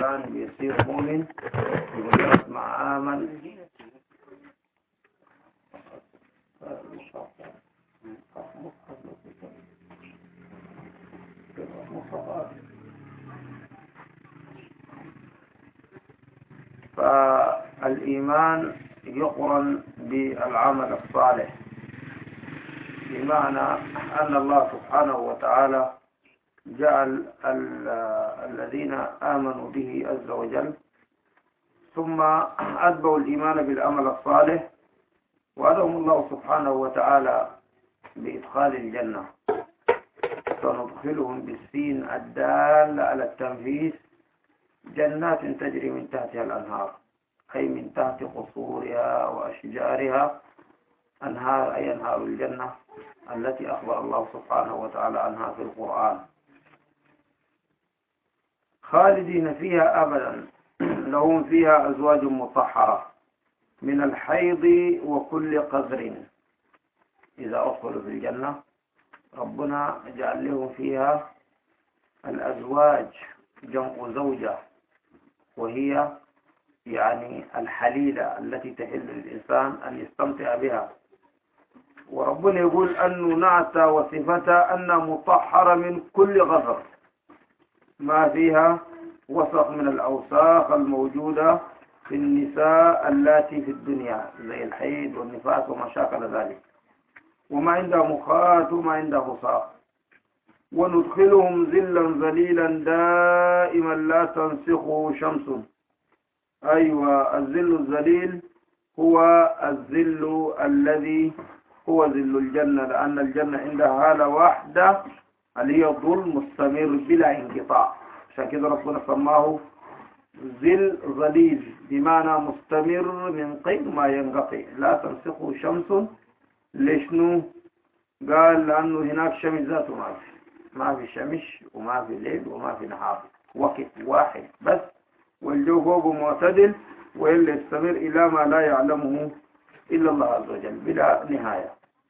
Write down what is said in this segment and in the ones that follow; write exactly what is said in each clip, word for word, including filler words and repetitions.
الإنسان بيصير مؤمن بمجرد ما آمن فالإيمان يقرن بالعمل الصالح، بمعنى أن الله سبحانه وتعالى جعل الذين آمنوا به عز وجل ثم أتبعوا الإيمان بالعمل الصالح وأدهم الله سبحانه وتعالى بإدخال الجنة، سندخلهم بالسين الدال على التنفيذ جنات تجري من تحتها الأنهار، أي من تحت قصورها وأشجارها أنهار، أي أنهار الجنة التي أخبر الله سبحانه وتعالى عنها في القرآن، خالدين فيها أبدا، لهم فيها أزواج مطهرة من الحيض وكل قذر. إذا أدخلوا في الجنة ربنا جعل لهم فيها الأزواج جمع زوجة، وهي يعني الحليلة التي تحل للإنسان أن يستمتع بها. وربنا يقول أنه نعتى وصفتها أنها مطهرة من كل غضر، ما فيها وسخ من الأوساخ الموجودة في النساء اللاتي في الدنيا زي الحيض والنفاس وما شاكل ذلك، وما عندها مخاط وما عندها فصاق. وندخلهم ظلا ظليلا دائما لا تنسخه شمس. أيوة، الظل الظليل هو الظل الذي هو ظل الجنة، لأن الجنة عندها حالة واحدة اللي هي ظل مستمر بلا انقطاع، عشان كده ربنا سماه ظل ظليل، بمعنى مستمر من غير ما ينقطع لا تنسخه شمس. ليشنو؟ قال لأنه هناك شمس ذاته ما في ما في شمس وما في ليل وما في نهار، وقت واحد بس، والجو فوقه معتدل وإلا يستمر إلى ما لا يعلمه إلا الله عز وجل بلا نهاية.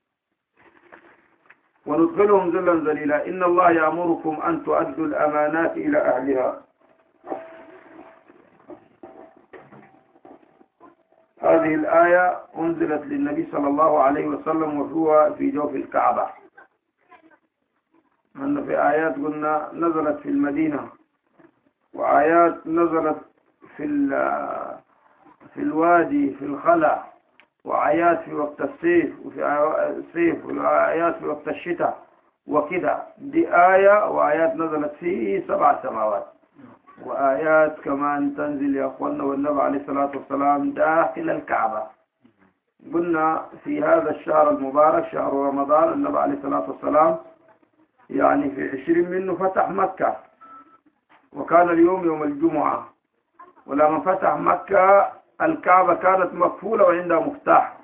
وندخلهم ظلا ظليلا إن الله يأمركم أن تؤدوا الأمانات إلى أهلها. هذه الآية أنزلت للنبي صلى الله عليه وسلم وهو في جوف الكعبة، أن في آيات قلنا نزلت في المدينة، وآيات نزلت في في الوادي في الخلع، وآيات في وقت الصيف وفي الصيف، وآيات في وقت الشتاء وكذا. دي آية وآيات نزلت في سبع سماوات، وآيات كمان تنزل يا أخوانا والنبي عليه الصلاة والسلام داخل الكعبة. قلنا في هذا الشهر المبارك شهر رمضان النبي عليه الصلاة والسلام يعني في عشرين منه فتح مكة، وكان اليوم يوم الجمعة، ولما فتح مكة الكعبة كانت مقفولة وعندها مفتاح،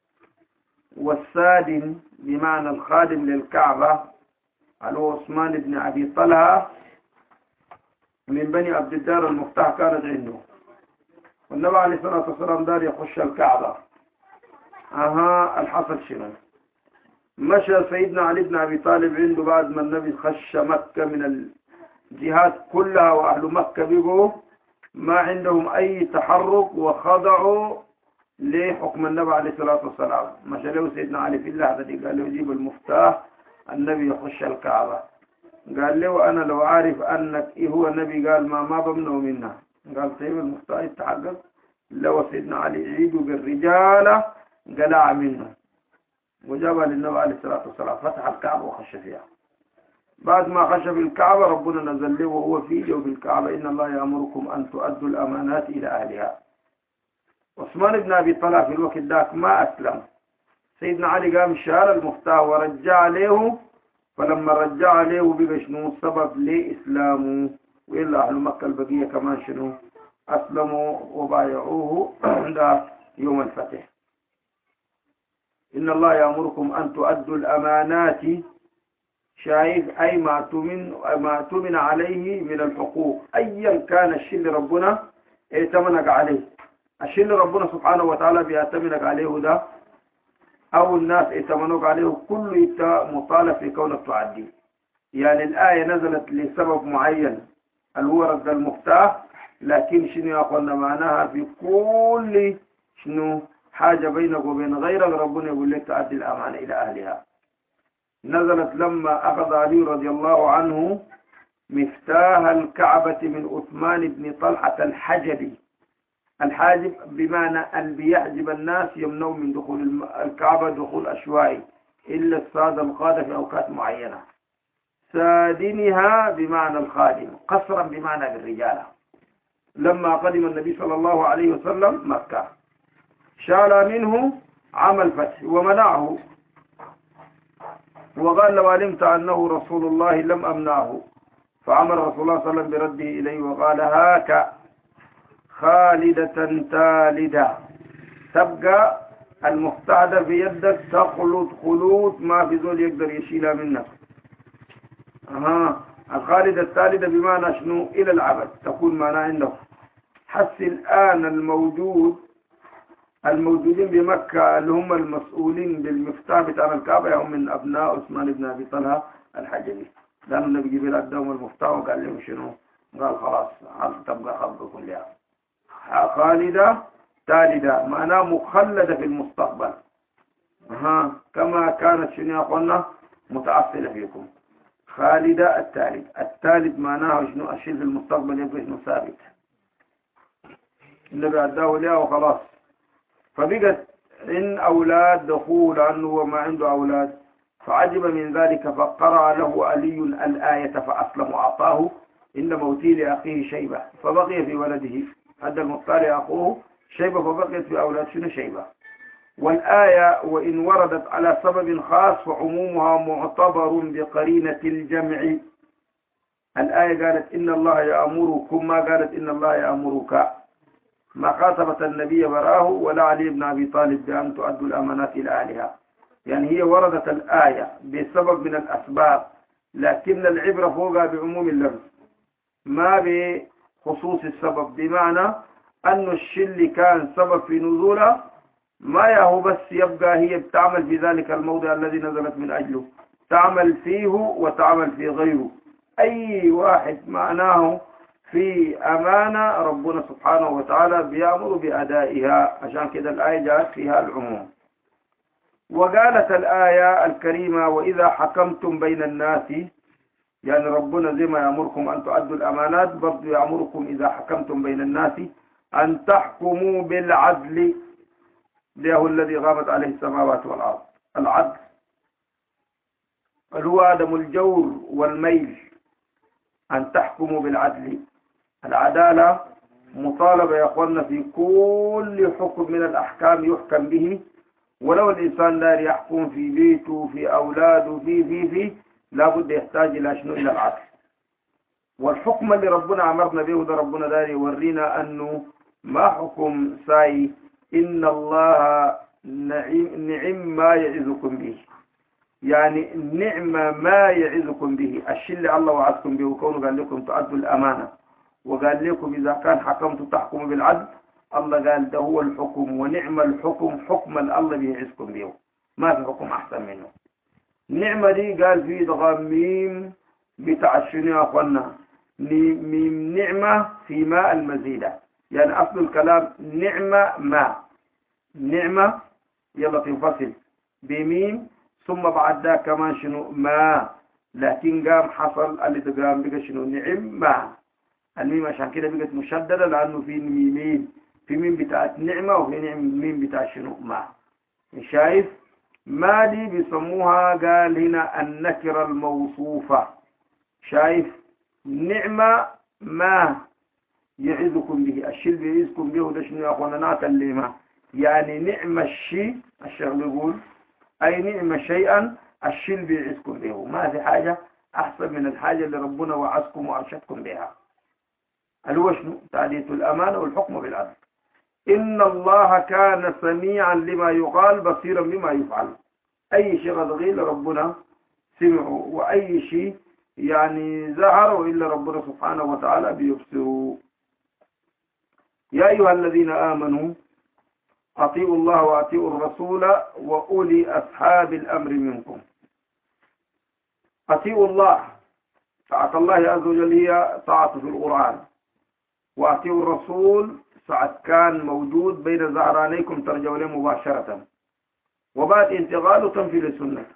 والسادن بمعنى الخادم للكعبة هو عثمان بن أبي طلحة من بني عبد الدار، المفتاح كانت عنده، والنبي عليه الصلاة والسلام دار يخش الكعبة. أها الحصل شنو؟ مشى سيدنا علي بن أبي طالب عنده بعد ما النبي خش مكة من الجهات كلها، وأهل مكة بقوا ما عندهم أي تحرك وخضعوا لحكم النبي عليه الصلاة والسلام. مشى له سيدنا علي في اللحظة دي قال له جيب المفتاح النبي يخش الكعبة. قال له أنا لو عارف أنك إيه هو النبي قال ما ما بمنه منها. قال طيب المفتاح يتحقق. لو سيدنا علي يعيده بالرجالة قلع منه، وجابها للنبي عليه الصلاة والسلام، فتح الكعبة وخش فيها. بعد ما خش في الكعبة ربنا نزل له وهو في جوف الكعبة إن الله يأمركم أن تؤدوا الأمانات إلى أهلها. عثمان بن أبي طلحة في الوقت ذاك ما أسلم، سيدنا علي قام شال المفتاح ورجع عليه، فلما رجع عليه بقى شنو السبب لإسلامه، وإلا أهل مكة البقية كمان شنو أسلموا وبايعوه عند يوم الفتح. إن الله يأمركم أن تؤدوا الأمانات، شايف أي ما تؤمن ما تؤمن عليه من الحقوق، أيا كان الشيء اللي ربنا ائتمنك عليه، الشيء اللي ربنا سبحانه وتعالى بيأتمنك عليه ده أو الناس ائتمنوك عليه، كله أنت مطالب في كونك تعديه. يعني الآية نزلت لسبب معين اللي هو رد المفتاح، لكن شنو يا أخوانا معناها في كل شنو حاجة بينك وبين غيرك ربنا يقول لك تؤدي الأمانة إلى أهلها. نزلت لما أخذ علي رضي الله عنه مفتاح الكعبة من عثمان بن طلحة الحجبي. الحاجب بمعنى أن بيحجب الناس يمنعوا من دخول الكعبة دخول أشوائي إلا السادة القادة في أوقات معينة. سادنها بمعنى الخادم، قصرا بمعنى بالرجالة. لما قدم النبي صلى الله عليه وسلم مكة شال منه عام الفتح ومنعه، وقال لو علمت أنه رسول الله لم أمنعه، فأمر رسول الله صلى الله عليه وسلم برده إليه وقال هاك خالدة تالدة، تبقى المفتاح في يدك تخلط خلوط ما في زول يقدر يشيلها منك. أها الخالدة التالدة بمعنى شنو إلى العبد تكون معنى عنده. حس الآن الموجود الموجودين بمكة اللي هم المسؤولين بالمفتاح بتاع الكعبة هم من أبناء عثمان بن أبي طلحة الحجبي، لأنه النبي جبريل أداهم المفتاح وقال لهم شنو؟ قال خلاص تبقى خلق كلها. خالدة تالدة معناه مخلدة في المستقبل. ها كما كانت شنو يا أخوانا متأصلة فيكم. خالدة التالد، التالد معناه شنو الشيء في المستقبل يبقى شنو ثابت. النبي أداه لها وخلاص. فبقت إن أولاد دخول عنه وما عنده أولاد، فعجب من ذلك فقرأ له علي الآية فأسلم وأعطاه إن موتي لأخيه شيبة، فبقي في ولده. هذا المختار أخوه شيبة فبقيت في أولاد شنو شيبة. والآية وإن وردت على سبب خاص فعمومها معتبر بقرينة الجمع. الآية قالت إن الله يأمركم ما قالت إن الله يأمرك، ما خاطبت النبي براه ولا علي بن أبي طالب بأن تؤدوا الأمانات إلى أهلها. يعني هي وردت الآية بسبب من الأسباب، لكن العبرة فوقها بعموم اللفظ ما بخصوص السبب، بمعنى أن الشيء اللي كان سبب في نزولها ما يهو بس يبقى هي بتعمل في ذلك الموضع الذي نزلت من أجله، تعمل فيه وتعمل في غيره. أي واحد معناه في أمانة ربنا سبحانه وتعالى بيأمر بأدائها، عشان كده الآية جاءت فيها العموم. وقالت الآية الكريمة وإذا حكمتم بين الناس، يعني ربنا زي ما يأمركم أن تؤدوا الأمانات برضو يأمركم إذا حكمتم بين الناس أن تحكموا بالعدل. ده الذي غابت عليه السماوات والأرض. العدل هو عدم الجور والميل، أن تحكموا بالعدل. العدالة مطالبة يا أخوانا في كل حكم من الأحكام يحكم به، ولو الإنسان دار يحكم في بيته في أولاده في في في لابد يحتاج إلى شنو؟ إلى العدل. والحكم اللي ربنا أمرنا به ده ربنا دار يورينا أنه ما حكم ساي، إن الله نعم, نعم ما يعظكم به، يعني نعمة ما يعظكم به. الشيء اللي الله وعدكم به وكونه قال لكم تؤدوا الأمانة، وقال لكم إذا كان حكمتم تحكموا بالعدل، الله قال ده هو الحكم، ونعم الحكم حكم الله بيعزكم به، ما في حكم أحسن منه. النعمة دي قال فيه ضغام ميم بتاع شنو يا أخوانا؟ ميم نعمة في ماء المزيدة، يعني أصل الكلام نعمة ما، نعمة يلا تنفصل بميم ثم بعد ذا كمان شنو ما، لكن قام حصل اللي تقام بقى شنو نعم ما. الميم عشان كده بقت مشددة لأنه في ميمين، في ميم بتاعت نعمة وفي نعم ميم بتاع شنو ما. شايف ما دي بيسموها قال هنا النكرة الموصوفة. شايف نعمة ما يعزكم به، الشيء اللي يعزكم به ده شنو يا أخوانا؟ نعتلمها، يعني نعم الشيء الشيخ بيقول أي نعم شيئا الشيء اللي بيعزكم به، ما في حاجة أحسن من الحاجة اللي ربنا وعزكم وأرشدكم بها. هل هو شنو؟ تأدية الأمانة والحكم بالعدل. إن الله كان سميعا لما يقال بصيرا بما يفعل. أي شيء غير ربنا سمعه، وأي شيء يعني ظهر إلا ربنا سبحانه وتعالى بيبصره. يا أيها الذين آمنوا أطيعوا الله وأطيعوا الرسول وأولي أصحاب الأمر منكم. أطيعوا الله، طاعة الله عز وجل هي طاعة في القرآن، وأطيعوا الرسول ساعة كان موجود بين ظهرانيكم ترجعوا له مباشرة، وبعد انتقاله تنفيذ السنة.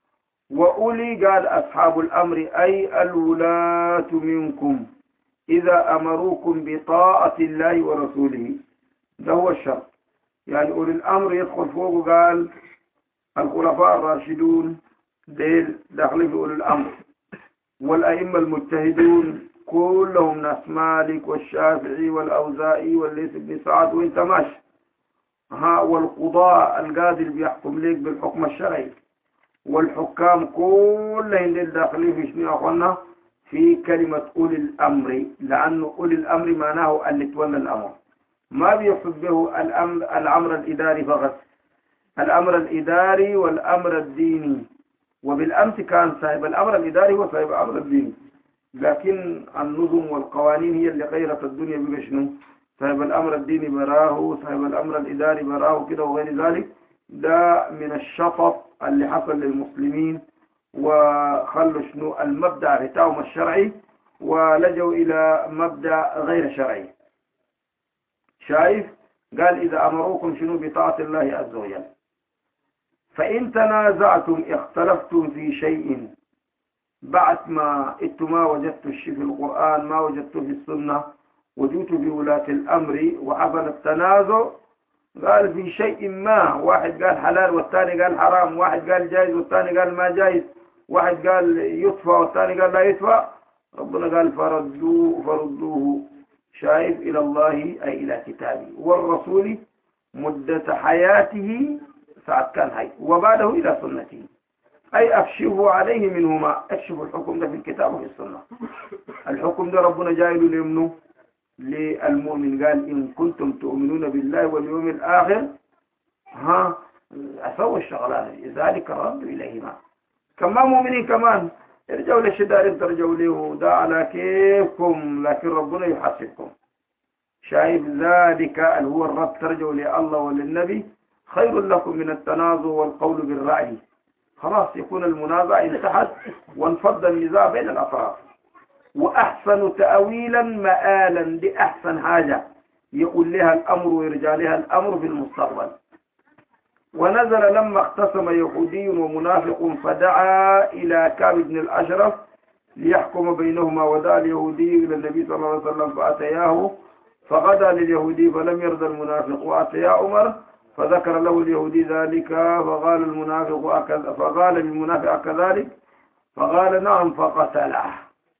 وأولي قال أصحاب الأمر أي الولاة منكم إذا أمروكم بطاعة الله ورسوله، ده هو الشرط. يعني أولي الأمر يدخل فوق، قال الخلفاء الراشدون ديل داخلين في أولي الأمر، والأئمة المجتهدون كلهم ناس مالك والشافعي والأوزائي والليث بن سعد وانت ماشي، ها والقضاء القاضي اللي بيحكم ليك بالحكم الشرعي، والحكام كلهم ديل داخلين في شنو يا أخوانا؟ في كلمة أولي الأمر، لأنه أولي الأمر معناه اللي تولى الأمر، ما بيقصد به الأمر الأمر الإداري فقط، الأمر الإداري والأمر الديني. وبالأمس كان صاحب الأمر الإداري هو صاحب الأمر الديني، لكن النظم والقوانين هي اللي غيرت الدنيا بشنو؟ صاحب الأمر الديني براه، صاحب الأمر الإداري براه كده وغير ذلك. ده من الشطط اللي حصل للمسلمين، وخلوا شنو المبدأ بتاعهم الشرعي ولجوا إلى مبدأ غير شرعي. شايف؟ قال إذا أمروكم شنو بطاعة الله عز وجل. فإن تنازعتم اختلفتم في شيء، بعد ما انتم ما وجدتوا الشيء في القرآن ما وجدتوا في السنة وجدتوا بولاة الأمر وحصل التنازع، قال في شيء ما، واحد قال حلال والثاني قال حرام، واحد قال جائز والثاني قال ما جائز، واحد قال يطفى والثاني قال لا يطفى، ربنا قال فردوه فردوه شايف إلى الله أي إلى كتابه والرسول مدة حياته ساعة كان حي، وبعده إلى سنته، أي أكشفوا عليه منهما. أكشفوا الحكم ده في الكتاب وفي السنة. الحكم ده ربنا جايله لمنه للمؤمن، قال إن كنتم تؤمنون بالله واليوم الآخر ها أسووا الشغلات ذلك الرد إليهما. كمان مؤمنين كمان ارجعوا للشدائد ترجعوا له، ده على كيفكم لكن ربنا يحاسبكم. شايف ذلك اللي هو الرد ترجعوا لله وللنبي خير لكم من التنازع والقول بالرأي. خلاص يكون المنازع انتهت وانفض النزاع بين الأطراف. وأحسن تأويلا مآلا لأحسن حاجة يقول لها الأمر ويرجع لها الأمر في المستقبل. ونزل لما اختصم يهودي ومنافق فدعا إلى كعب بن الأشرف ليحكم بينهما، ودعا اليهودي إلى النبي صلى الله عليه وسلم فأتياه فغدا لليهودي فلم يرضى المنافق، وأتيا عمر فذكر له اليهودي ذلك فقال المنافق أكذا، فقال للمنافق كذلك فقال نعم فقتله.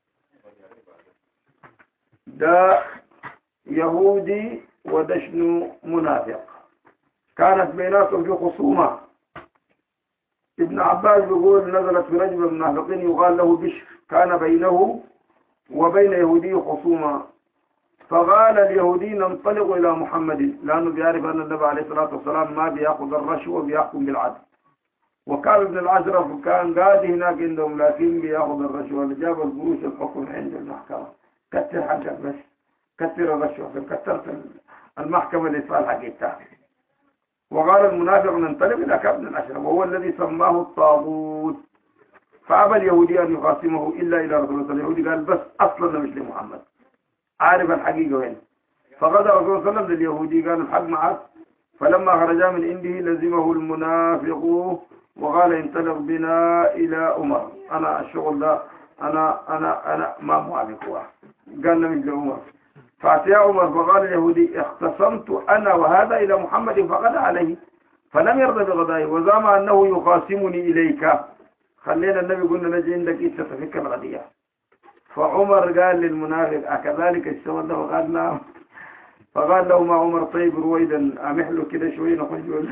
ده يهودي ودشن منافق كانت بيناتهم في خصومة. ابن عباس بيقول نزلت في رجل من المنافقين يقال له بشر، كان بينه وبين يهودي خصومة، فقال اليهودي ننطلق إلى محمد، لأنه بيعرف أن النبي عليه الصلاة والسلام ما بيأخذ الرشوة بيحكم بالعدل، وكان ابن الأشرف كان قاعد هناك عندهم لكن بيأخذ الرشوة اللي جاب القروش الحكم عند المحكمة. كتر حقك بس، كتر الرشوة، كترت المحكمة اللي صار حقيقتها. وقال المنافق ننطلق إلى كعب بن الأشرف وهو الذي سماه الطاغوت، فأبى اليهودي أن يقاسمه إلا إلى رسول الله. اليهودي قال بس أصلا مش لمحمد، عارف الحقيقة وين. فغدا رسول الله صلى الله عليه وسلم لليهودي قال الحق معك، فلما خرجا من عنده لزمه المنافق وقال انطلق بنا إلى عمر، أنا الشغل ده أنا أنا أنا ما موافقه. قال مش لعمر. فأتى عمر فقال اليهودي اختصمت أنا وهذا إلى محمد فغدا عليه فلم يرضى بغدائه وزعم أنه يقاسمني إليك. خلينا النبي قلنا نجي عندك إيه تتفك الغدية. فعمر قال للمنافق أكذلك الشغل ده؟ وقال نعم. فقال له ما عمر طيب رويدا أمحله كده شوي نخرج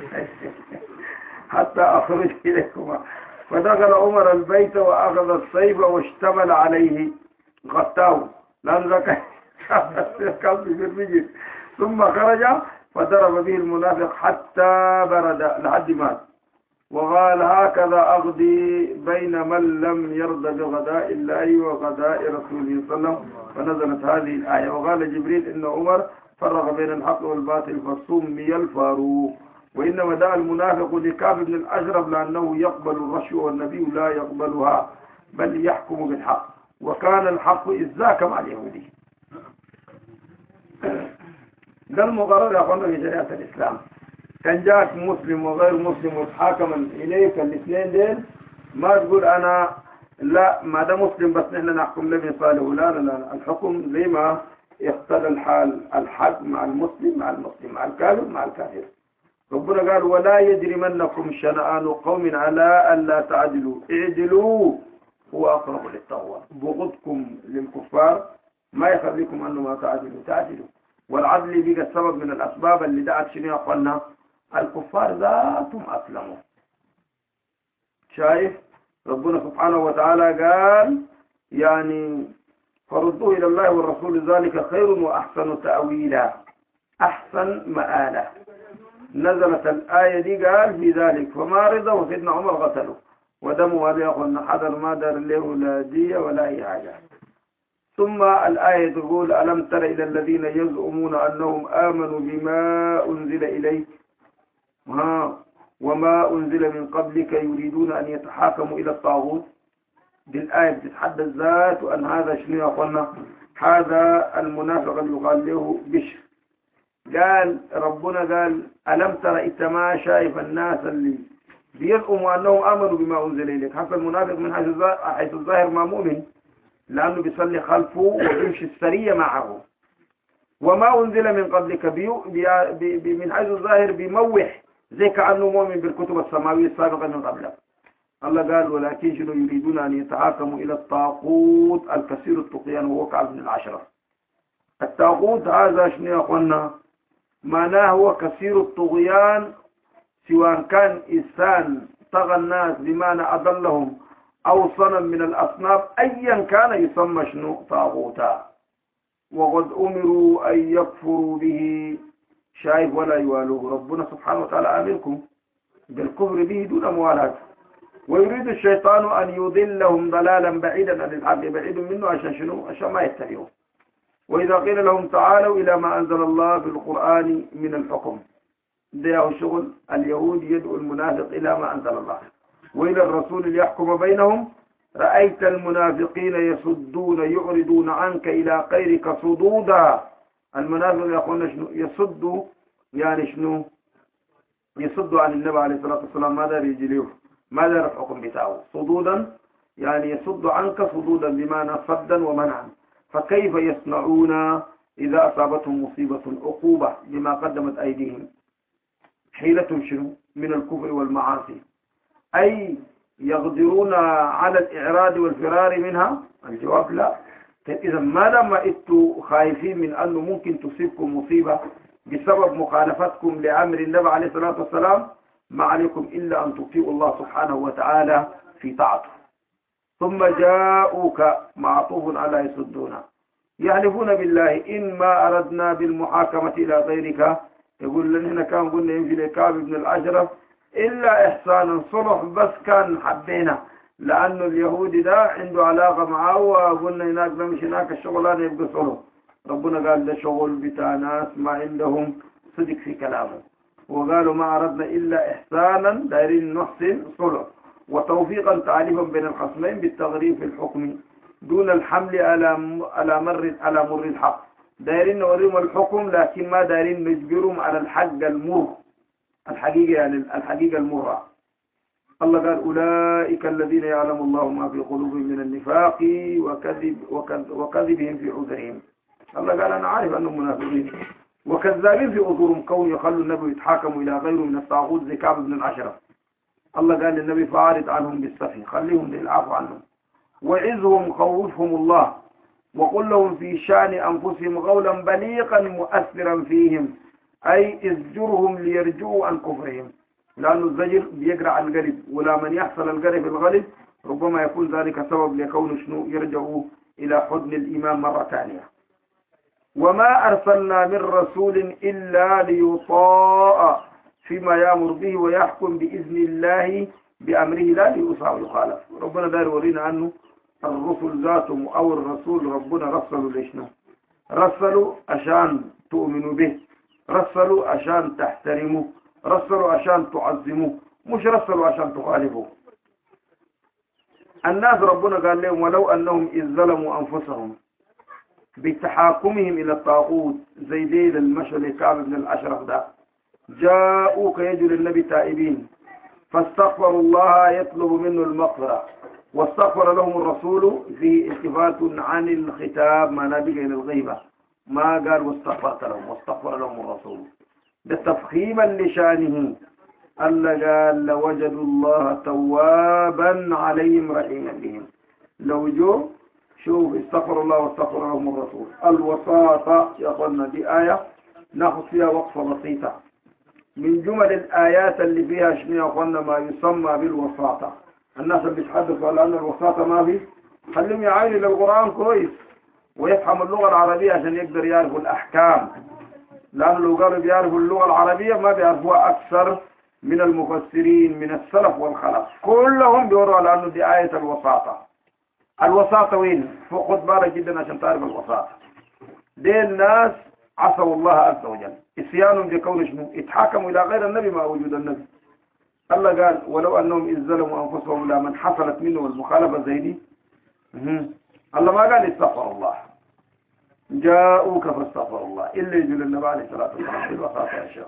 حتى أخرج إليكما. فدخل عمر البيت وأخذ الصيف واشتمل عليه غطاه لأن ذكر قلبي في الرجل، ثم خرج فضرب به المنافق حتى برد لحد مات، وقال هكذا أغدي بين من لم يرضى بغداء الله وغداء رسوله صلى الله عليه وسلم. فنزلت هذه الآية وقال جبريل إن عمر فرق بين الحق والباطل فسمي الفاروق. وإنما دعا المنافق لكعب بن الأشرف لأنه يقبل الرشوة والنبي لا يقبلها بل يحكم بالحق، وكان الحق إذ ذاك مع اليهودي. قال مقرر يا أخوانا في شريعة الإسلام. كان جاك مسلم وغير مسلم وتحاكما إليك الاثنين دين، ما تقول أنا لا ما ده مسلم بس نحن نحكم له بصالح، لا لا لا، الحكم زي ما يختل الحال، الحق مع المسلم مع المسلم، مع الكافر مع الكافر. ربنا قال ولا يجرمنكم شنآن قوم على ألا تعدلوا اعدلوا هو أقرب للتقوى. بغضكم للكفار ما يخليكم أنه ما تعدلوا، تعدلوا. والعدل بقى السبب من الأسباب اللي دعت شنو قلنا الكفار ذاتهم أسلموا. شايف ربنا سبحانه وتعالى قال يعني فردوه إلى الله والرسول ذلك خير وأحسن تأويلا، أحسن مآلا. نزلت الآية دي قال في ذلك فما رضى وسيدنا عمر قتله ودمه هذا يقول حضر ما دار له لا دية ولا أي حاجة. ثم الآية تقول ألم تر إلى الذين يزعمون أنهم آمنوا بما أنزل إليك ها وما أنزل من قبلك يريدون أن يتحاكموا إلى الطاغوت. بالآية بتتحدث ذات أن هذا شنو يا أخوانا؟ هذا المنافق اللي يقال له بشر. قال ربنا قال ألم تر إنت ما شايف الناس اللي بيزعموا أنهم آمنوا بما أنزل إليك. حتى المنافق من حيث الظاهر ما مؤمن لأنه بيصلي خلفه وبيمشي السرية معه. وما أنزل من قبلك بيو بي بي من حيث الظاهر بيموح زي كأنه مؤمن بالكتب السماوية السابقة من قبله. الله قال ولكن شنو يريدون أن يتحاكموا إلى الطاغوت الكثير الطغيان وهو كعب بن العشرة. الطاغوت هذا شنو يا أخوانا؟ معناه هو كثير الطغيان، سواء كان إنسان طغى الناس بمعنى أضلهم أو صنم من الأصنام، أيا كان يسمى شنو طاغوتا. وقد أمروا أن يكفروا به شايف ولا يوالوه. ربنا سبحانه وتعالى آمركم بالكفر به دون موالاة. ويريد الشيطان أن يضلهم ضلالا بعيدا عن الحق، بعيد منه عشان شنو؟ عشان ما يتبعوه. وإذا قيل لهم تعالوا إلى ما أنزل الله في القرآن من الحكم، ده شغل اليهود يدعو المنافق إلى ما أنزل الله وإلى الرسول ليحكم بينهم. رأيت المنافقين يصدون يعرضون عنك إلى غيرك صدودا. المنافق يقولون شنو؟ يصد يعني شنو؟ يصد عن النبي عليه الصلاة والسلام. ماذا يجليه؟ ماذا الحكم بتاعه؟ صدودا يعني يصد عنك صدودا بمعنى صدا ومنعا. فكيف يصنعون إذا أصابتهم مصيبة عقوبة بما قدمت أيديهم؟ حيلة شنو؟ من الكفر والمعاصي، أي يقدرون على الإعراض والفرار منها؟ الجواب لا. إذا ما دام أنتم خايفين من أنه ممكن تصيبكم مصيبة بسبب مخالفتكم لأمر النبي عليه الصلاة والسلام، ما عليكم إلا أن تطيعوا الله سبحانه وتعالى في طاعته. ثم جاءوك معطوف على يصدون يحلفون بالله إن ما أردنا بالمحاكمة إلى غيرك. يقول لنا هنا كان قلنا يمشي لكعب بن الأشرف إلا إحسانا صلح بس كان حبينا، لأنه اليهودي ده عنده علاقة معه وقلنا هناك بمشي هناك الشغلان يبقى صلح. ربنا قال ده شغل بتاع ناس ما عندهم صدق في كلامه، وقالوا ما أردنا إلا إحسانا دايرين نحسن صلح وتوفيقا تعريفا بين الخصمين بالتغريب في الحكم دون الحمل على على مر على مر الحق. دايرين نوريهم الحكم لكن ما دايرين نجبرهم على الحق المر، الحقيقة يعني الحقيقة المرة. الله قال أولئك الذين يعلم الله ما في قلوبهم من النفاق وكذب وكذبهم في عذرهم. الله قال أنا عارف أنهم منافقين وكذابين في عذورهم كون يخلوا النبي يتحاكموا إلى غيره من الطاغوت زي كعب بن الأشرف. الله قال للنبي فأعرض عنهم بالسفه، خليهم للعفو عنهم، وعزهم خوفهم الله، وقل لهم في شأن أنفسهم قولا بليغا مؤثرا فيهم، أي ازجرهم ليرجعوا عن كفرهم، لأن الزجر بيقرع القلب، ولا من يحصل القلب في الغلب ربما يكون ذلك سبب لكون شنو يرجعوا إلى حضن الإيمان مرة ثانية. وما أرسلنا من رسول إلا ليطاع فيما يأمر به ويحكم بإذن الله بأمره لا ليطاع ويخالف. ربنا داير يورينا عنه الرسل ذاتهم أو الرسول ربنا رسلوا ليشنا؟ رسلوا عشان تؤمنوا به، رسلوا عشان تحترموا، رسلوا عشان تعظموا، مش رسلوا عشان تخالفوا. الناس ربنا قال لهم ولو أنهم إذ ظلموا أنفسهم بتحاكمهم إلى الطاغوت زي ديل المشهد كعب بن الأشرف ده جاءوك يجوا للنبي تائبين فاستغفروا الله يطلب منه المغفرة واستغفر لهم الرسول في التفات عن الختاب ما نبي إلى الغيبة ما قال واستغفرت لهم واستغفر لهم الرسول ده تفخيما لشانه ألا قال لوجدوا الله توابا عليهم رحيما بهم لو جو شوف استغفر الله واستغفر لهم الرسول الوساطة يا أخوانا دي آية ناخذ فيها وقفة بسيطة من جمل الآيات اللي فيها شنو يا أخوانا ما يسمى بالوساطة الناس اللي بيتحدثوا على أن الوساطة ما في خليهم يعاينوا للقرآن كويس ويفهم اللغة العربية عشان يقدر يعرفوا الأحكام لأنه لو قالوا بيعرفوا اللغة العربية ما بيعرفوها أكثر من المفسرين من السلف والخلف كلهم بيوروا على أنه دي آية الوساطة الوساطة وين؟ خد بالك جدا عشان تعرف الوساطة دي الناس عصوا الله عز وجل اسيانهم بكون شنو؟ اتحاكموا إلى غير النبي مع وجود النبي الله قال ولو أنهم إذ ظلموا أنفسهم لمن حصلت منهم المخالفة زي دي الله ما قال استغفر الله جاءوك فاستغفر الله إلا يجوا للنبي عليه الصلاة والسلام بالوساطة يا شيخ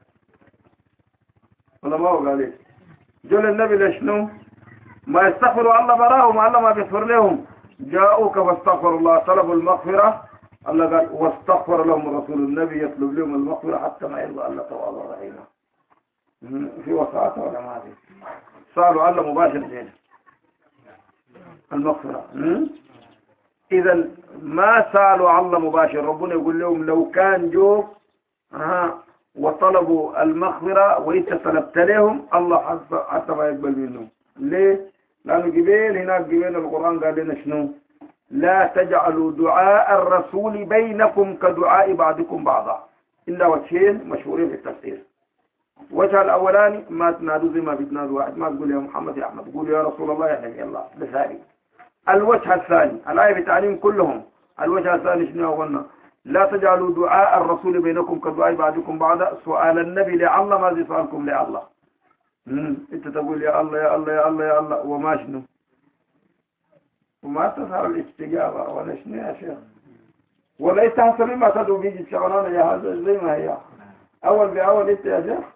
ولا ما هو قال إيه جو للنبي لشنو ما يستغفروا الله براهم الله ما بيغفر لهم جاءوك فاستغفر الله طلبوا المغفرة الله قال واستغفر لهم الرسول النبي يطلب لهم المغفرة حتى ما يرضى الله توابا رحيما في وساطة ولا ما في صاروا الله مباشر جيد المغفرة إذا ما سألوا الله مباشر ربنا يقول لهم لو كان جو ها وطلبوا المغفرة وإنت طلبت لهم الله حتى ما يقبل منهم ليه؟ لأنه قبيل هناك قبيل القرآن قال لنا شنو لا تجعلوا دعاء الرسول بينكم كدعاء بعضكم بعضا إلا وجهين مشهورين في التفسير وجه الأولاني ما تنادوا زي ما بتنادوا واحد ما تقول يا محمد يا أحمد تقول يا رسول الله يا نبي الله بثاني الوجه الثاني الآية بتعليم كلهم الوجه الثاني شنو قلنا لا تجعلوا دعاء الرسول بينكم كدعاء بعضكم بعضا سؤال النبي لله ما زي سؤالكم لله انت تقول يا الله يا الله يا الله يا الله وما شنو وما تظهر الاستجابة ولا شنو يا شيخ ولا يتحسن ما تدعو بيجي شغلانة يا هذا زي ما هي أول بأول انت يا شيخ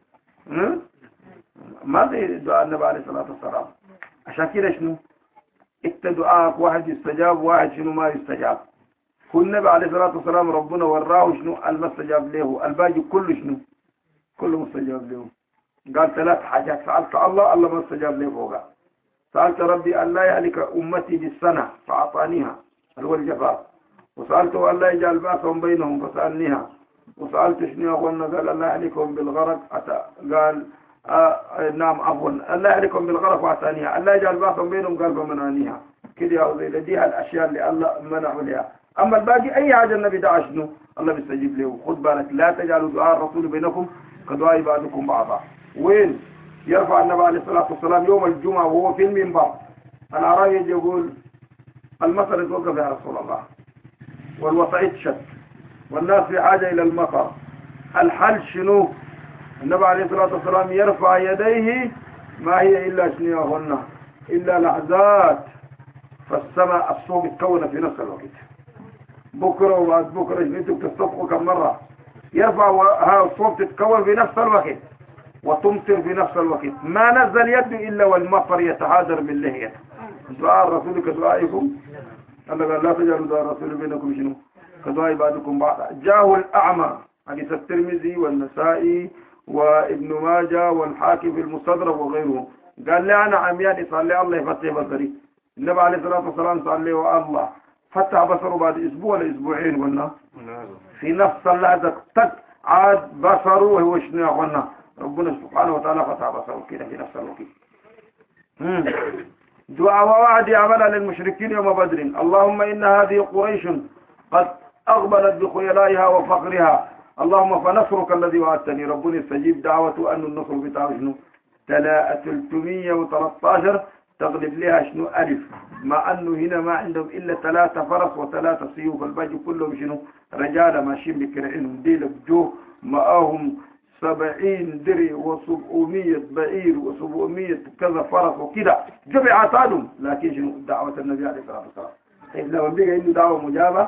ما زي دعاء النبي عليه الصلاة والسلام عشان كده شنو انت دعاءك واحد يستجاب واحد شنو ما يستجاب كل النبي عليه الصلاة والسلام ربنا وراه شنو المستجاب له الباقي كله شنو كله مستجاب له قال ثلاث حاجات سألت الله الله ما استجاب لي فوقها سألت ربي أن لا يهلك أمتي بالسنة فأعطانيها هو الجفاف وسألته أن لا يجعل بأسهم بينهم فسألنيها وسألت شنو أخوانا قال أن لا يهلكهم بالغرق أتى قال آه نعم عفوا أن لا يهلكهم بالغرق وأعطانيها أن لا يجعل بأسهم بينهم قال فمنانيها كده يا أخوي ديها الأشياء اللي الله منعوا لها أما الباقي أي حاجة النبي دعا شنو الله بيستجيب له خد بالك لا تجعلوا دعاء الرسول بينكم كدعاء بعضكم بعضا وين يرفع النبي عليه الصلاة والسلام يوم الجمعة وهو في المنبر الأعرابي يجي يقول المطر يتوقف يا رسول الله والوضع يتشد والناس في حاجة إلى المطر الحل شنو النبي عليه الصلاة والسلام يرفع يديه ما هي إلا شنيهن إلا لحظات فالسماء الصوم يتكون في نفس الوقت بكرة وبعد بكرة انتوا بتصفقوا كم مرة يرفع ها الصوم تتكون في نفس الوقت وتمطر في نفس الوقت ما نزل يد إلا والمطر يتهادر باللهية دعاء الرسول كدعائكم الله قال لا تجعلوا دعاء الرسول بينكم شنو كدعاء بعضكم بعضا جاءه الأعمى حديث الترمذي والنسائي وابن ماجه والحاكم في المستدرك وغيره قال لي أنا عمياني صلى الله يفتح بصري النبي عليه الصلاة والسلام صلى الله فتح بصره بعد أسبوع ولا أسبوعين قلنا في نفس اللحظة تك عاد بصره وهو شنو يا أخوانا ربنا سبحانه وتعالى فتح بصره كده في نفس الوقت دعاء ووعد عملا للمشركين يوم بدر اللهم إن هذه قريش قد أقبلت بخيلائها وفقرها اللهم فنصرك الذي وعدتني ربنا يستجيب دعوة أن النصر بتاعه شنو تلا ثلاثمية وثلاثة عشر تغلب لها شنو ألف مع أنه هنا ما عندهم إلا ثلاثة فرس وثلاثة سيوف الباقي كلهم شنو رجال ماشيين بكرعينهم ديل بجوه معاهم سبعين دري وسبعمية بعير وسبعمية كذا فرس وكذا جمع عطانهم لكن شنو دعوة النبي عليه الصلاة والسلام طيب لو بقى عنده دعوة مجابة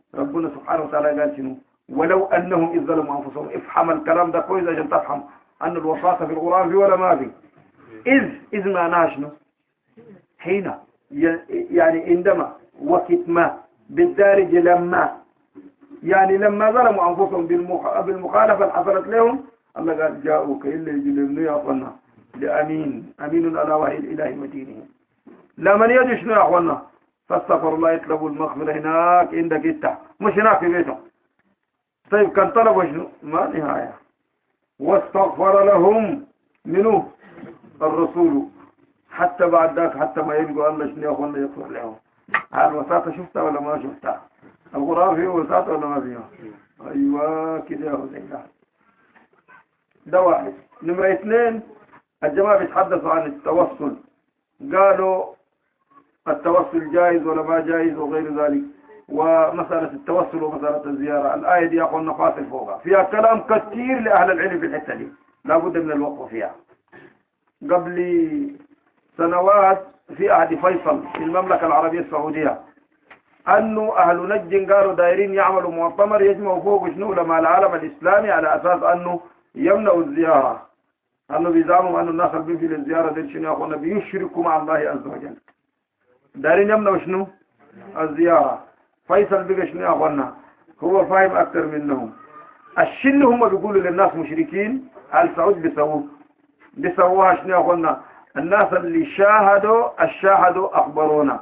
ربنا سبحانه وتعالى قال شنو ولو أنهم إذ ظلموا أنفسهم. افهم الكلام ده كويس عشان تفهم أن الوساطة في القرآن في ولا ما في. إذ إذ معناها شنو حين يعني عندما وقت ما بالدارج لما يعني لما ظلموا أنفسهم بالمخالفة اللي حصلت لهم الله قال جاءوك إلا يجلبنوا يا أخوانا لأمين أمين على وحي الإله ودينه. لما يجي شنو يا أخوانا فاستغفر الله يطلبوا المغفرة هناك عندك إنت مش هناك في بيتهم. طيب كان طلبوا شنو ما نهاية واستغفر لهم منه الرسول حتى بعد ذاك حتى ما يلقوا الله شنو يا أخوانا يغفر لهم. الوساطة شفتها ولا ما شفتها؟ القرآن فيه وساطة ولا ما فيه؟ أيوة كده يا حسين. ده واحد. نمرة اثنين الجماعة بيتحدثوا عن التوسل قالوا التوسل جائز ولا ما جائز وغير ذلك ومسألة التوسل ومسألة الزيارة. الآية دي أخونا فاصل فوقها فيها كلام كثير لأهل العلم في الحتة دي لابد من الوقف فيها. قبل سنوات في عهد فيصل في المملكة العربية السعودية أنه أهل نجد قالوا دايرين يعملوا مؤتمر يجمعوا فوق شنو لما العالم الإسلامي على أساس أنه يمنعوا الزيارة. أنه بيزعموا أن الناس اللي بيجوا للزيارة دي شنو يا أخوانا بيشركوا مع الله عز وجل. دايرين يمنعوا شنو الزيارة. فيصل بقى شنو يا أخوانا هو فاهم أكثر منهم. الشيء اللي هم بيقولوا للناس مشركين السعود بيسووه بيسووها شنو يا أخوانا الناس اللي شاهدوا الشاهدوا أخبرونا.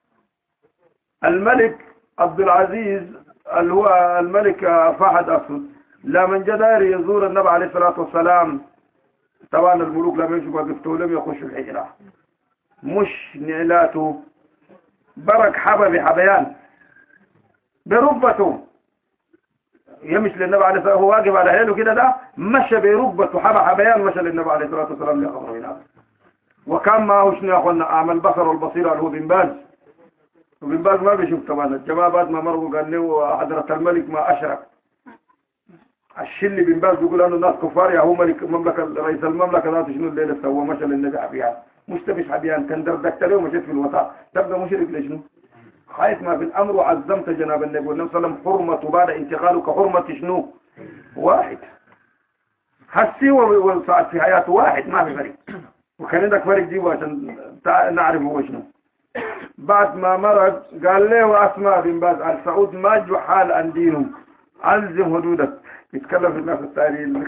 الملك عبد العزيز اللي هو الملك فهد أسود لما جاء داير يزور النبي عليه الصلاة والسلام طبعا الملوك لما يشوفوا بيفتوا لهم يخشوا الحجرة مش نعلاته برك حبة بحبيان بركبته يمشي للنبي عليه الصلاة والسلام هو واقف على حيله كده ده مشى بركبته حبة حبيان مشى للنبي عليه الصلاة والسلام لأخبره هناك. وكان معه شنو يا أخوانا أعمى البصر والبصيرة اللي هو بن باز. وبن باز ما بيشوف طبعا الجماعة بعد ما مروا قال له حضرة الملك ما أشرك. الشيء اللي بن باز بيقول أنه الناس كفار يا هو ملك المملكة رئيس المملكة ذات شنو الليلة سوى مشى للنبي حبيان مش تبش حبيان كان دردكت له ومشيت في الوسط تبقى مشرك لشنو؟ خايف ما في الأمر وعزمت جناب النبي والنبي صلى الله عليه وسلم حرمة بعد انتقاله كحرمة شنو؟ واحد. حسي والساعة في حياته واحد ما في فرق. وكان عندك فرق دي عشان نعرف هو شنو. بعد ما مرض قال له أسماء بن باز السعود ما جحال عن دينهم ألزم حدودك. يتكلم في الناس التاريخ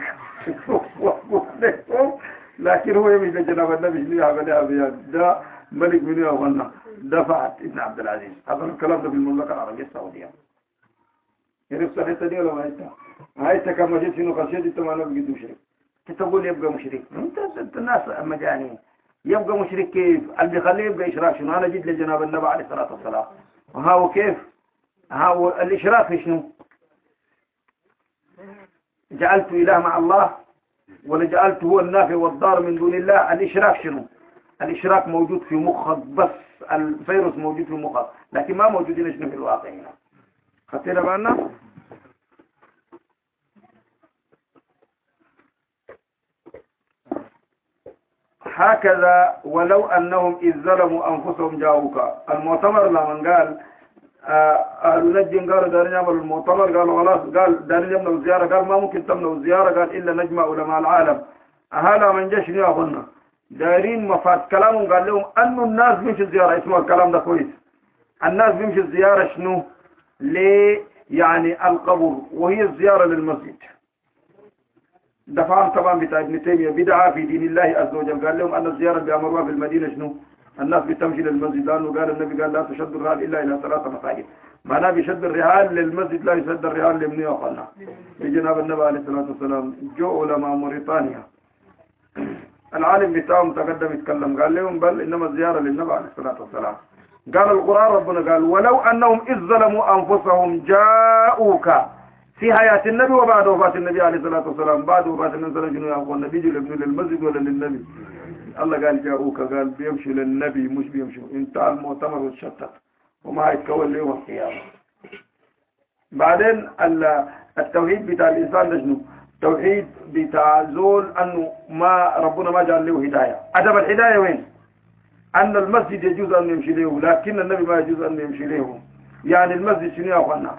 لكن هو يمشي لجناب النبي شنو يعمل يا أبيان ده ملك من يغنى دفعت ابن عبد العزيز. هذا الكلام ده في المملكة العربية السعودية. عرفت الحتة دي ولا ما عرفتها؟ هايتا كما جيت شنو خشيت انت ما نبقى مشرك. تقول يبقى مشرك انت انت الناس مجانين. يبقى مشرك كيف؟ اللي بيخليه يبقى اشراك شنو؟ انا جيت لجناب النبي عليه الصلاة والسلام وهاو كيف؟ هاو الاشراك في شنو؟ جعلت اله مع الله ولا جعلت هو النافع والضار من دون الله. الاشراك شنو؟ الاشراك موجود في مخك بس الفيروس موجود في مخك لكن ما موجودين شنو في الواقع هنا. خدتنا بالنا؟ هكذا ولو أنهم إذ ظلموا أنفسهم جاءوك. المؤتمر لما قال أهل نجد قالوا دارين يعملوا المؤتمر قالوا خلاص قال دارين يمنعوا الزيارة قال ما ممكن تمنعوا الزيارة قال إلا نجمع علماء العالم. أهلا من جاش يا أخونا دارين مفاد كلامهم قال لهم أنه الناس بيمشي الزيارة. اسمعوا الكلام ده كويس. الناس بيمشي الزيارة شنو؟ ليه يعني القبر وهي الزيارة للمسجد. دفعهم طبعا بتاع ابن تيمية بدعة في دين الله عز وجل. قال لهم أن الزيارة بأمرها في المدينة شنو؟ الناس بتمشي للمسجد لأنه قال النبي قال لا تشد الرحال إلا إلى ثلاثة مساجد. معناه بيشد الرحال للمسجد لا يشد الرحال لمن يقلنا. بجناب النبي عليه الصلاة والسلام جو علماء موريتانيا العالم بتاعهم تقدم يتكلم قال لهم بل إنما الزيارة للنبي عليه الصلاة والسلام. قال القرآن ربنا قال ولو أنهم إذ ظلموا أنفسهم جاءوك في حياة النبي وبعد وفاة النبي عليه الصلاة والسلام. بعد وفاة النبي صلى الله عليه وسلم النبي يجي لابن للمسجد ولا للنبي؟ الله قال جاءوك قال بيمشي للنبي مش بيمشي. انتهى المؤتمر والشتت وما هيتكون له يوم القيامة. بعدين التوحيد بتاع الإنسان ده شنو؟ توحيد بتاع زول أنه ما ربنا ما جعل له هداية. عدم الهداية وين؟ أن المسجد يجوز أن يمشي له لكن النبي ما يجوز أن يمشي له. يعني المسجد شنو يا أخوانا؟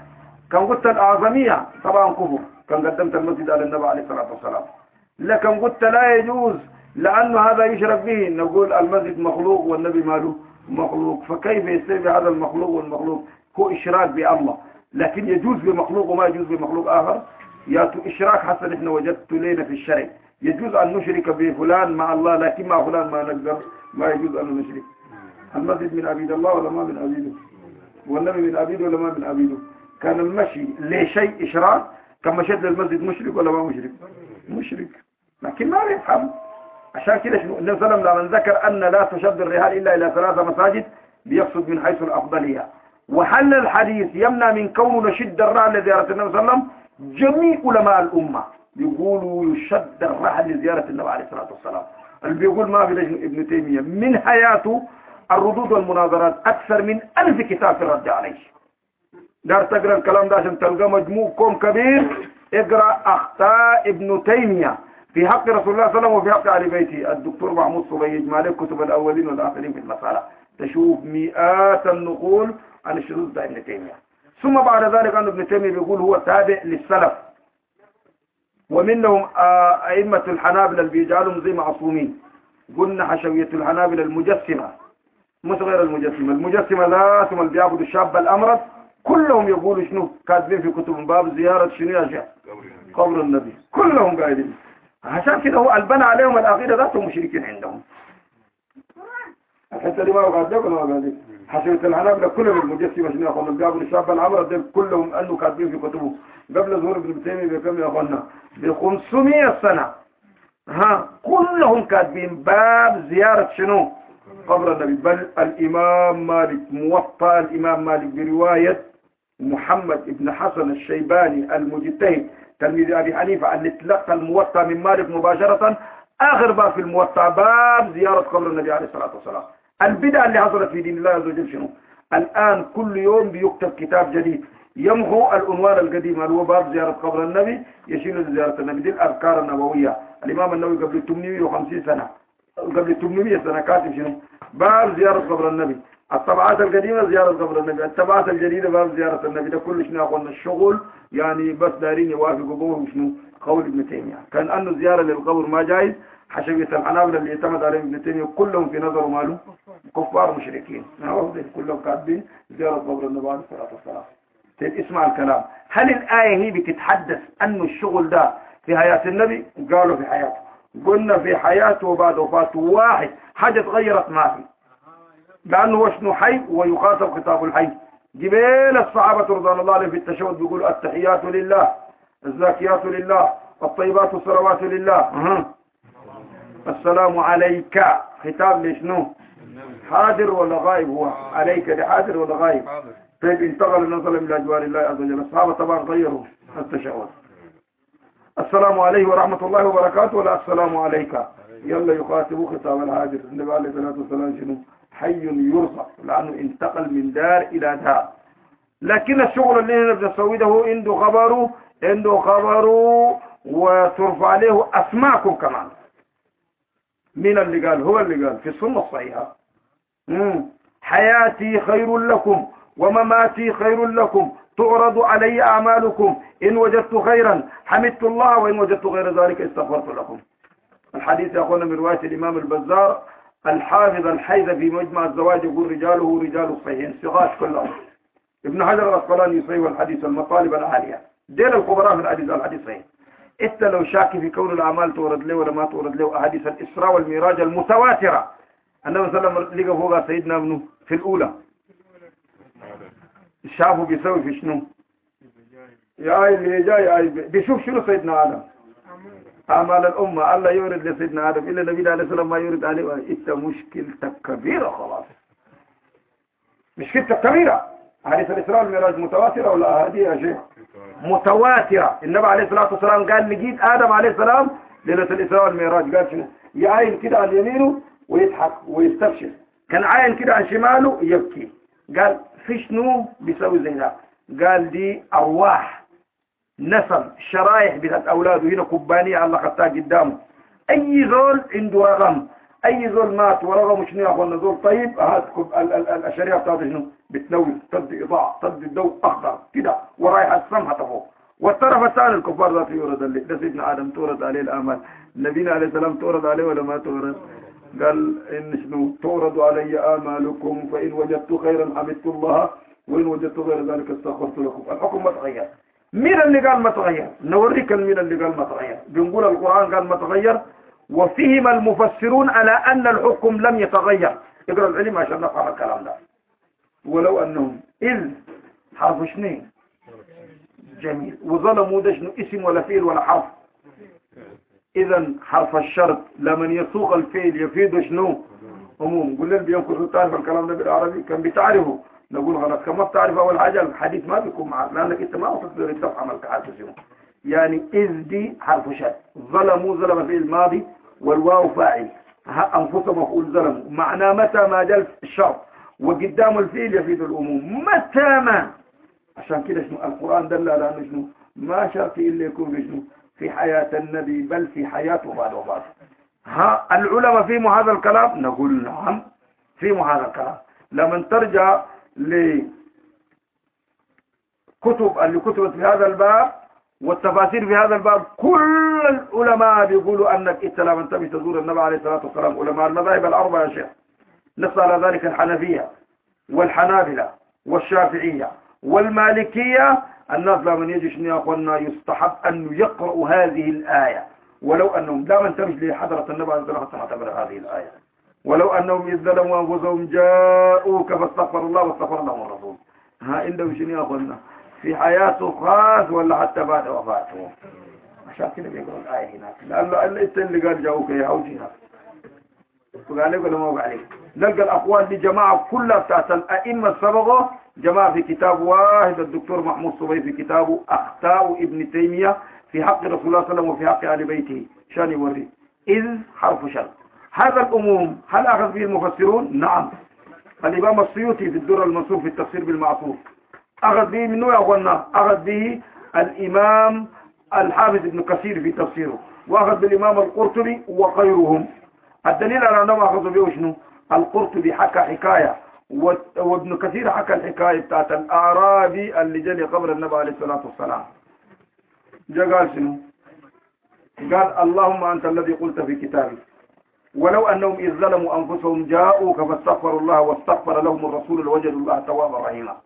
كان قلت الأعظمية طبعا كفر، كان قدمت المسجد على النبي عليه الصلاة والسلام. لكن قلت لا يجوز لأنه هذا يشرك به، نقول المسجد مخلوق والنبي ماله مخلوق، فكيف يستوي هذا المخلوق والمخلوق؟ هو إشراك بالله. لكن يجوز بمخلوق وما يجوز بمخلوق آخر. ياتوا إشراك حسن إحنا وجدت لنا في الشرع، يجوز أن نشرك بفلان مع الله، لكن مع فلان ما نقدر، ما يجوز أن نشرك. المسجد من عبيد الله ولا ما من عبيده؟ والنبي من عبيده ولا ما من عبيده؟ كان المشي لشيء إشراك، كان مشيت للمسجد مشرك ولا ما مشرك؟ مشرك، لكن ما يفهم. عشان كده النبي صلى الله عليه وسلم لما ذكر أن لا تشد الرحال إلا إلى ثلاثة مساجد بيقصد من حيث الأفضلية. وحل الحديث يمنع من كونه نشد الرحل لزيارة النبي صلى الله عليه وسلم. جميع علماء الأمة يقولوا يشد الرحل لزيارة النبي عليه الصلاة والسلام. اللي بيقول ما في لجنة ابن تيمية من حياته الردود والمناظرات أكثر من ألف كتاب في الرد عليه. دار تقرأ الكلام ده عشان تلقى مجموع كوم كبير. اقرأ أخطاء ابن تيمية في حق رسول الله صلى الله عليه وسلم وفي حق آل بيته. الدكتور محمود صبي يجمع لك كتب الأولين والآخرين في المسألة، تشوف مئات النقول عن الشذوذ ده ابن تيمية. ثم بعد ذلك أن ابن تيمية بيقول هو تابع للسلف، ومنهم أئمة الحنابلة اللي بيجعلهم زي معصومين. قلنا حشوية الحنابلة المجسمة، مش غير المجسمة، المجسمة ذاتهم اللي بيعبدوا الشاب الأمرد كلهم يقولوا شنو كاتبين في كتب باب زيارة شنو يا شيخ؟ قبر النبي، كلهم قايلين. عشان كده هو البنى عليهم العقيدة ذاتهم مشركين عندهم. الحتة دي ما وقعت لك ولا ما وقعت لك؟ حشوية الحنابلة كلهم المجسمة شنو يا اخوانا اللي بيعبدوا الشاب الأمرد كلهم أنه كاتبين في كتبهم قبل ظهور ابن تيمية بكم يا اخوانا؟ ب خمسمائة سنة. ها كلهم كاتبين باب زيارة شنو؟ قبر النبي. بل الإمام مالك موطأ الإمام مالك برواية محمد بن حسن الشيباني المجتهد تلميذ أبي حنيفة اللي تلقى الموطأ من مالك مباشرة، آخر باب في الموطأ باب زيارة قبر النبي عليه الصلاة والسلام. البدعة اللي حصلت في دين الله عز وجل شنو؟ الآن كل يوم بيكتب كتاب جديد يمحو العنوان القديم اللي هو باب زيارة قبر النبي يشيل زيارة النبي. دي الأذكار النبوية. الإمام النووي قبل ثمانمائة وخمسين سنة قبل ثمانمائة سنة كاتب شنو؟ باب زيارة قبر النبي. الطبعات القديمة زيارة قبر النبي، الطبعات الجديدة باب زيارة النبي. ده كل شنو أخونا الشغل يعني بس دارين يوافقوا به شنو؟ قول ابن تيمية. كان أنه زيارة للقبر ما جايز. حشوية الحنابلة اللي اعتمد عليهم ابن تيمية كلهم في نظره ماله كفار مشركين. كلهم كاتبين زيارة قبر النبي عليه الصلاة والسلام. طيب اسمع الكلام. هل الآية هي بتتحدث أنه الشغل ده في حياة النبي؟ قالوا في حياته. قلنا في حياته وبعد وفاته واحد حاجة تغيرت ما في، لأنه هو شنو حي ويخاطب خطاب الحي. جبال الصحابة رضوان الله عليهم في التشهد بيقولوا التحيات لله، الزاكيات لله، الطيبات الصلوات لله. أه. السلام عليك خطاب لشنو؟ حاضر ولا غائب؟ هو عليك دي حاضر ولا غائب؟ طيب انتقل النظر إلى أجوال الله عز وجل. الصحابة طبعا غيروا التشهد. السلام عليه ورحمة الله وبركاته ولا السلام عليك؟ يلا يخاطبوا خطاب الحاضر. النبي عليه الصلاة والسلام شنو؟ حي يرزق، لأنه انتقل من دار إلى دار. لكن الشغل اللي هنا بنسويه ده هو عنده خبره عنده خبره وترفع عليه أسماءكم كمان. مين اللي قال؟ هو اللي قال في السنة الصحيحة. مم. حياتي خير لكم ومماتي خير لكم، تعرض علي أعمالكم، إن وجدت خيرا حمدت الله وإن وجدت غير ذلك استغفرت لكم. الحديث يقول من رواية الإمام البزار الحافظ الحيث في مجمع الزواج يقول رجاله رجال الصحيحين صغاش كلهم. ابن حجر الأسقلاني يصيب الحديث المطالب العالية دين الخبراء في الحديث الحديث صحيح. انت لو شاكي في كون الأعمال تورد له ولا ما تورد له أحاديث الإسراء والميراج المتواترة النبي صلى الله عليه وسلم لقى فوق سيدنا ابنه في الأولى شافوا بيسوي في شنو؟ يا آي اللي جاي آي بيشوف شنو سيدنا آدم أعمال الأمة. الله يورد لسيدنا آدم إلا النبي عليه السلام ما يورد عليه. إنت مشكلتك كبيرة خلاص، مشكلتك كبيرة. حديث الإسراء والميراج متواترة ولا هذه يا شيخ؟ متواترة. النبي عليه الصلاة والسلام قال لقيت آدم عليه السلام ليلة الإسراء والميراج قال شنو؟ يعاين كده عن يمينه ويضحك ويستبشر، كان عاين كده عن شماله يبكي. قال في شنو بيسوي زي ده؟ قال دي أرواح نسم شرايح بتاعت أولاده هنا كوبانية الله خدتها قدامه. أي زول عنده رغم، أي زول مات ورغم شنو يا أخوانا زول طيب هات الشريعة بتاعته شنو؟ بتنور تدي إضاءة تدي الضوء أخضر كده ورايح السمحة فوق. والطرف الثاني الكفار ذات يورد اللي ده سيدنا آدم تورد عليه الآمال. نبينا عليه السلام تورد عليه ولا ما تورد؟ قال إن شنو تورد علي آمالكم فإن وجدت خيرا حمدت الله وإن وجدت غير ذلك استغفرت لكم. الحكم ما تغير. مين اللي قال ما تغير؟ نوريك مين اللي قال ما تغير. بنقول القرآن قال ما تغير وفهم المفسرون على أن الحكم لم يتغير. اقرأ العلم عشان نفهم الكلام ده. ولو أنهم إذ حرف شنين جميل وظلموا ده شنو اسم ولا فعل ولا حرف. إذا حرف الشرط لمن يسوق الفعل يفيد شنو عموم. قل لنا بينكر تعرف الكلام ده بالعربي كان بتعرفه. نقول غلط كما بتعرف أول حاجة الحديث ما بيكون معك لأنك أنت ما تقدر تفهم الكحاسس. يعني إذ دي حرف شرط ظلموا ظلم فعل ماضي والواو فاعل أنفسهم مفعول ظلموا معناه متى ما جاء الشرط وقدام الفعل يفيد العموم متى ما. عشان كده شنو القرآن دل على أنه شنو ما شرط إلا يكون شنو في حياة النبي بل في حياته بعد وفاته. ها العلماء فيهم هذا الكلام نقول نعم فيهم هذا الكلام. لما ترجع لكتب اللي كتبت في هذا الباب والتفاسير في هذا الباب كل العلماء بيقولوا أنك إنت لما تبي تزور النبي عليه الصلاة والسلام علماء المذاهب الأربعة يا شيخ نص على ذلك الحنفية والحنابلة والشافعية والمالكية. الناس لمن يجي شنو يا أخوانا يستحب أن يقرأوا هذه الآية ولو أنهم لا من تمش لحضرة النبي عليه الصلاة والسلام تعتبر هذه الآية ولو أنهم إذ ظلموا أنفسهم جاءوك فاستغفر الله واستغفر لهم الرسول. ها عندهم شنو يا أخوانا في حياته خاص ولا حتى بعد وفاته. عشان كده بيقرأوا الآية هناك لأنه أنت اللي قال جاءوك يا هوجي هناك وقال ولا ما وقع عليك. نلقى الأقوال دي جماعة كلها بتاعت الأئمة السبقة جماعة في كتاب واحد الدكتور محمود صبي في كتابه أخطاء ابن تيمية في حق رسول الله صلى الله عليه وسلم وفي حق آل بيته شان يوري إذ حرف شرط. هذا الأموم هل أخذ به المفسرون؟ نعم. الإمام السيوطي في الدر المنصور في التفسير بالمعصوف أخذ به منه يا أخوانا أخذ به الإمام الحافظ ابن كثير في تفسيره وأخذ بالإمام القرطبي وغيرهم. الدليل على أنهم أخذوا به شنو؟ القرطبي حكى حكاية وابن كثير حكى الحكاية بتاعت الأعرابي اللي جاء لقبر النبي عليه الصلاة والسلام. جاء قال شنو؟ قال اللهم أنت الذي قلت في كتابك ولو أنهم إذ ظلموا أنفسهم جاءوك فاستغفروا الله واستغفر لهم الرسول لوجدوا الله توابا رحيما.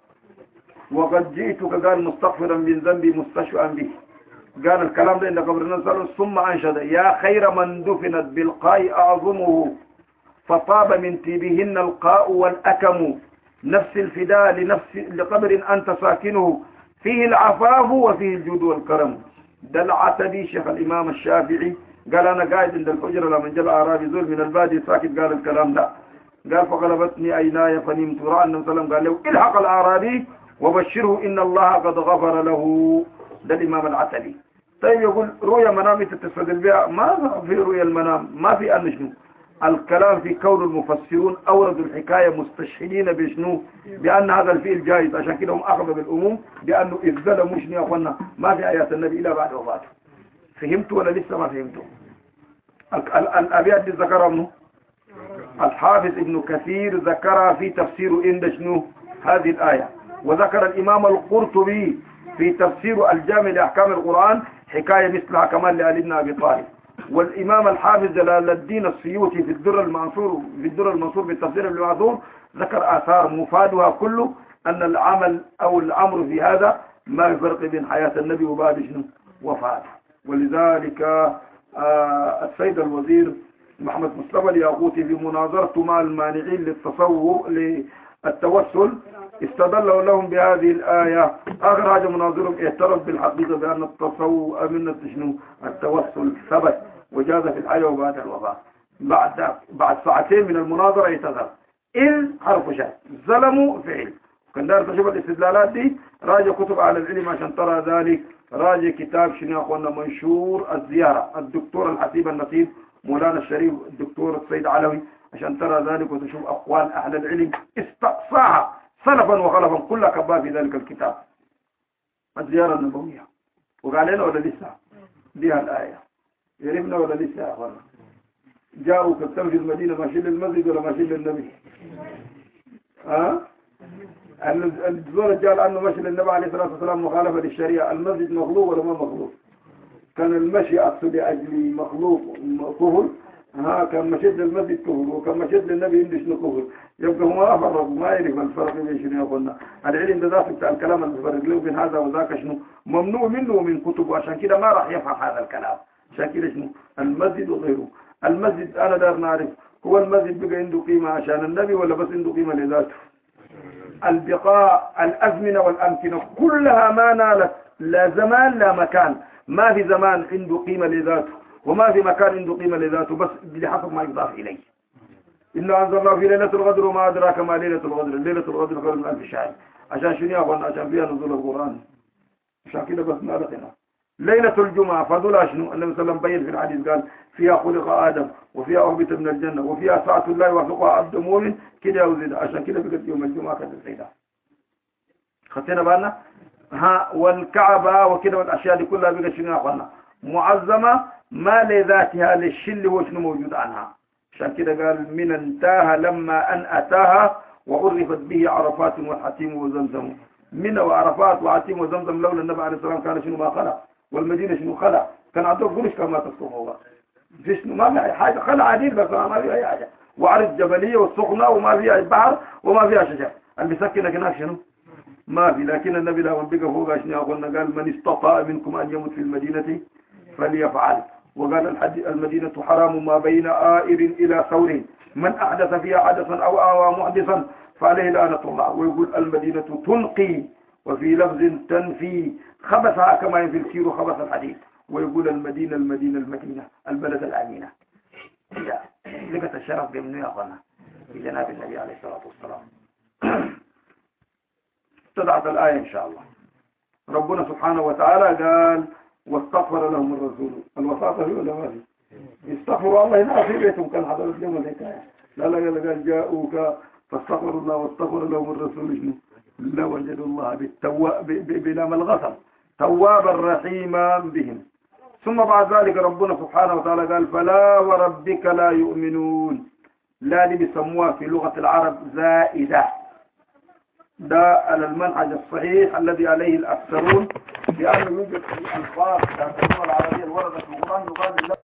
وقد جئتك قال مستغفرا من ذنبي مستشفئا به. قال الكلام ده عند قبر النبي صلى الله عليه وسلم ثم أنشد يا خير من دفنت بالقاء أعظمه فطاب من طيبهن القاء والأكم نفس الفداء لنفس لقبر أنت ساكنه فيه العفاف وفيه الجود والكرم. ده العتبي شيخ الإمام الشافعي قال أنا قاعد عند الحجرة لما جاء الأعرابي زول من البادي ساكت قال الكلام ده. قال فغلبتني عيناي فنمت رأى النبي صلى الله عليه وسلم قال له الحق الأعرابي وبشره إن الله قد غفر له. ده الإمام العتبي. طيب يقول رؤيا منام تتستدل بها ما في رؤيا المنام ما في أن شنو الكلام في كون المفسرون أوردوا الحكاية مستشهدين بشنو بأن هذا الفعل جائز. عشان كده هم أخذوا بالأموم بأنه إذ ظلموا شنو يا أخوانا ما في آيات النبي إلا بعد وفاته. فهمتوا ولا لسه ما فهمتوا؟ الأبيات دي ذكرها منه الحافظ ابن كثير ذكرها في تفسير إن شنو هذه الآية. وذكر الإمام القرطبي في تفسير الجامع لأحكام القرآن حكاية مثلها كمان لآل ابن أبي طالب. والإمام الحافظ جلال الدين السيوطي في الدر المنصور في الدر المنصور بالتفسير المعذور ذكر آثار مفادها كله أن العمل أو الأمر في هذا ما يفرق بين حياة النبي وبعد شنو وفاته. ولذلك آه السيد الوزير محمد مصطفى الياقوتي بمناظرته مع المانعين للتصور للتوسل استدلوا لهم بهذه الآية. آخر حاجة مناظرهم اعترف بالحقيقة بأن التصور أمنة شنو التوسل ثبت وجاز في الحياة وبعد الوفاة. بعد بعد ساعتين من المناظرة يتذكر إذ حرف شرط ظلموا فعل. كان دار تشوف الاستدلالات دي راجع كتب على العلم عشان ترى ذلك. راجع كتاب شنو يا اخوانا منشور الزيارة الدكتور الحسيب النصيب مولانا الشريف الدكتور السيد علوي عشان ترى ذلك وتشوف أقوال أهل العلم استقصاها سلفا وخلفا كلها كباب في ذلك الكتاب الزيارة النبوية. وقال لنا ولا لسه بها الآية يرمنا ولا لسه يا أخوانا جاءوا كتبوا في المدينة ماشيين للمسجد ولا ماشيين للنبي ها الزول قال أنه مشي للنبي عليه الصلاة والسلام مخالفة للشريعة، المسجد مخلوق ولا ما مخلوق؟ كان المشي أقصد لأجل مخلوق كفر، ها كان مشيت للمسجد كفر وكان مشيت للنبي عندش كفر، يبقى هو ما فرق ما يعرف الفرق بين شنو يقولنا العلم ده ذات بتاع الكلام المفرق له بين هذا وذاك شنو ممنوع منه ومن كتب، وعشان كده ما راح يفهم هذا الكلام. عشان كده شنو المسجد وغيره. المسجد أنا دار نعرف هو المسجد بقى عنده قيمة عشان النبي ولا بس عنده قيمة لذاته؟ البقاع الأزمنة والأمكنة كلها ما نالت لا زمان لا مكان، ما في زمان عنده قيمة لذاته وما في مكان عنده قيمة لذاته، بس بحسب ما يضاف إليه. إنا أنزلناه في ليلة القدر وما أدراك ما ليلة القدر، ليلة القدر خير من ألف شهر. عشان شنو يا أخوانا؟ عشان فيها نزول القرآن. عشان كده بس نالتنا ليلة الجمعة فضلها شنو؟ النبي صلى الله عليه وسلم بين في الحديث قال فيها خلق آدم وفيها أهبط من الجنة وفيها ساعة الله يوافقها عبد مؤمن كده وزيد. عشان كده بقت يوم الجمعة كانت السيدة. خدتنا بالنا؟ ها والكعبة وكده والأشياء دي كلها بقت شنو يا أخوانا؟ معظمة ما لذاتها للشل هو شنو موجود عنها. عشان كده قال من انتهى لما أن أتاها وعرفت به عرفات والحتيم وزمزم. من وعرفات وعتيم وزمزم لولا النبي عليه الصلاة والسلام كان شنو ما خلق، والمدينة شنو خلق، كان عندهم قرش كما تصفوه فيش ما في حاجة خلق عديد بس ما في أي حاجة، وعرض جبلية والسخنة وما فيها بحر وما فيها شجر، اللي بيسكنك هناك شنو ما في. لكن النبي لما بقى فوق شنو قلنا قال من استطاع منكم أن يموت في المدينة فليفعل. وقال الحج المدينة حرام ما بين آئر إلى ثور، من أحدث فيها حدثا أو آوى محدثا فعليه لعنة الله. ويقول المدينة تنقي وفي لفظ تنفي خبثها كما ينفي الكير خبث الحديد. ويقول المدينة المدينة المدينة البلد الأمينة. إذا لقت الشرف بمنه يا أخوانا بجناب النبي عليه الصلاة والسلام. اتضعت الآية إن شاء الله. ربنا سبحانه وتعالى قال واستغفر لهم الرسول. الوساطة هي ولا ما في؟ استغفروا الله هنا في بيتهم كان حضرت لهم الحكاية. لا لا قال جاءوك فاستغفروا الله واستغفر لهم الرسول شنو؟ لوجدوا الله بالتواب بلام الغفر توابا رحيما بهم. ثم بعد ذلك ربنا سبحانه وتعالى قال فلا وربك لا يؤمنون. لا دي بيسموها في لغة العرب زائدة، ده على المنهج الصحيح الذي عليه الأكثرون، لأنه يوجد في ألفاظ في اللغة العربية الوردة في القرآن يقال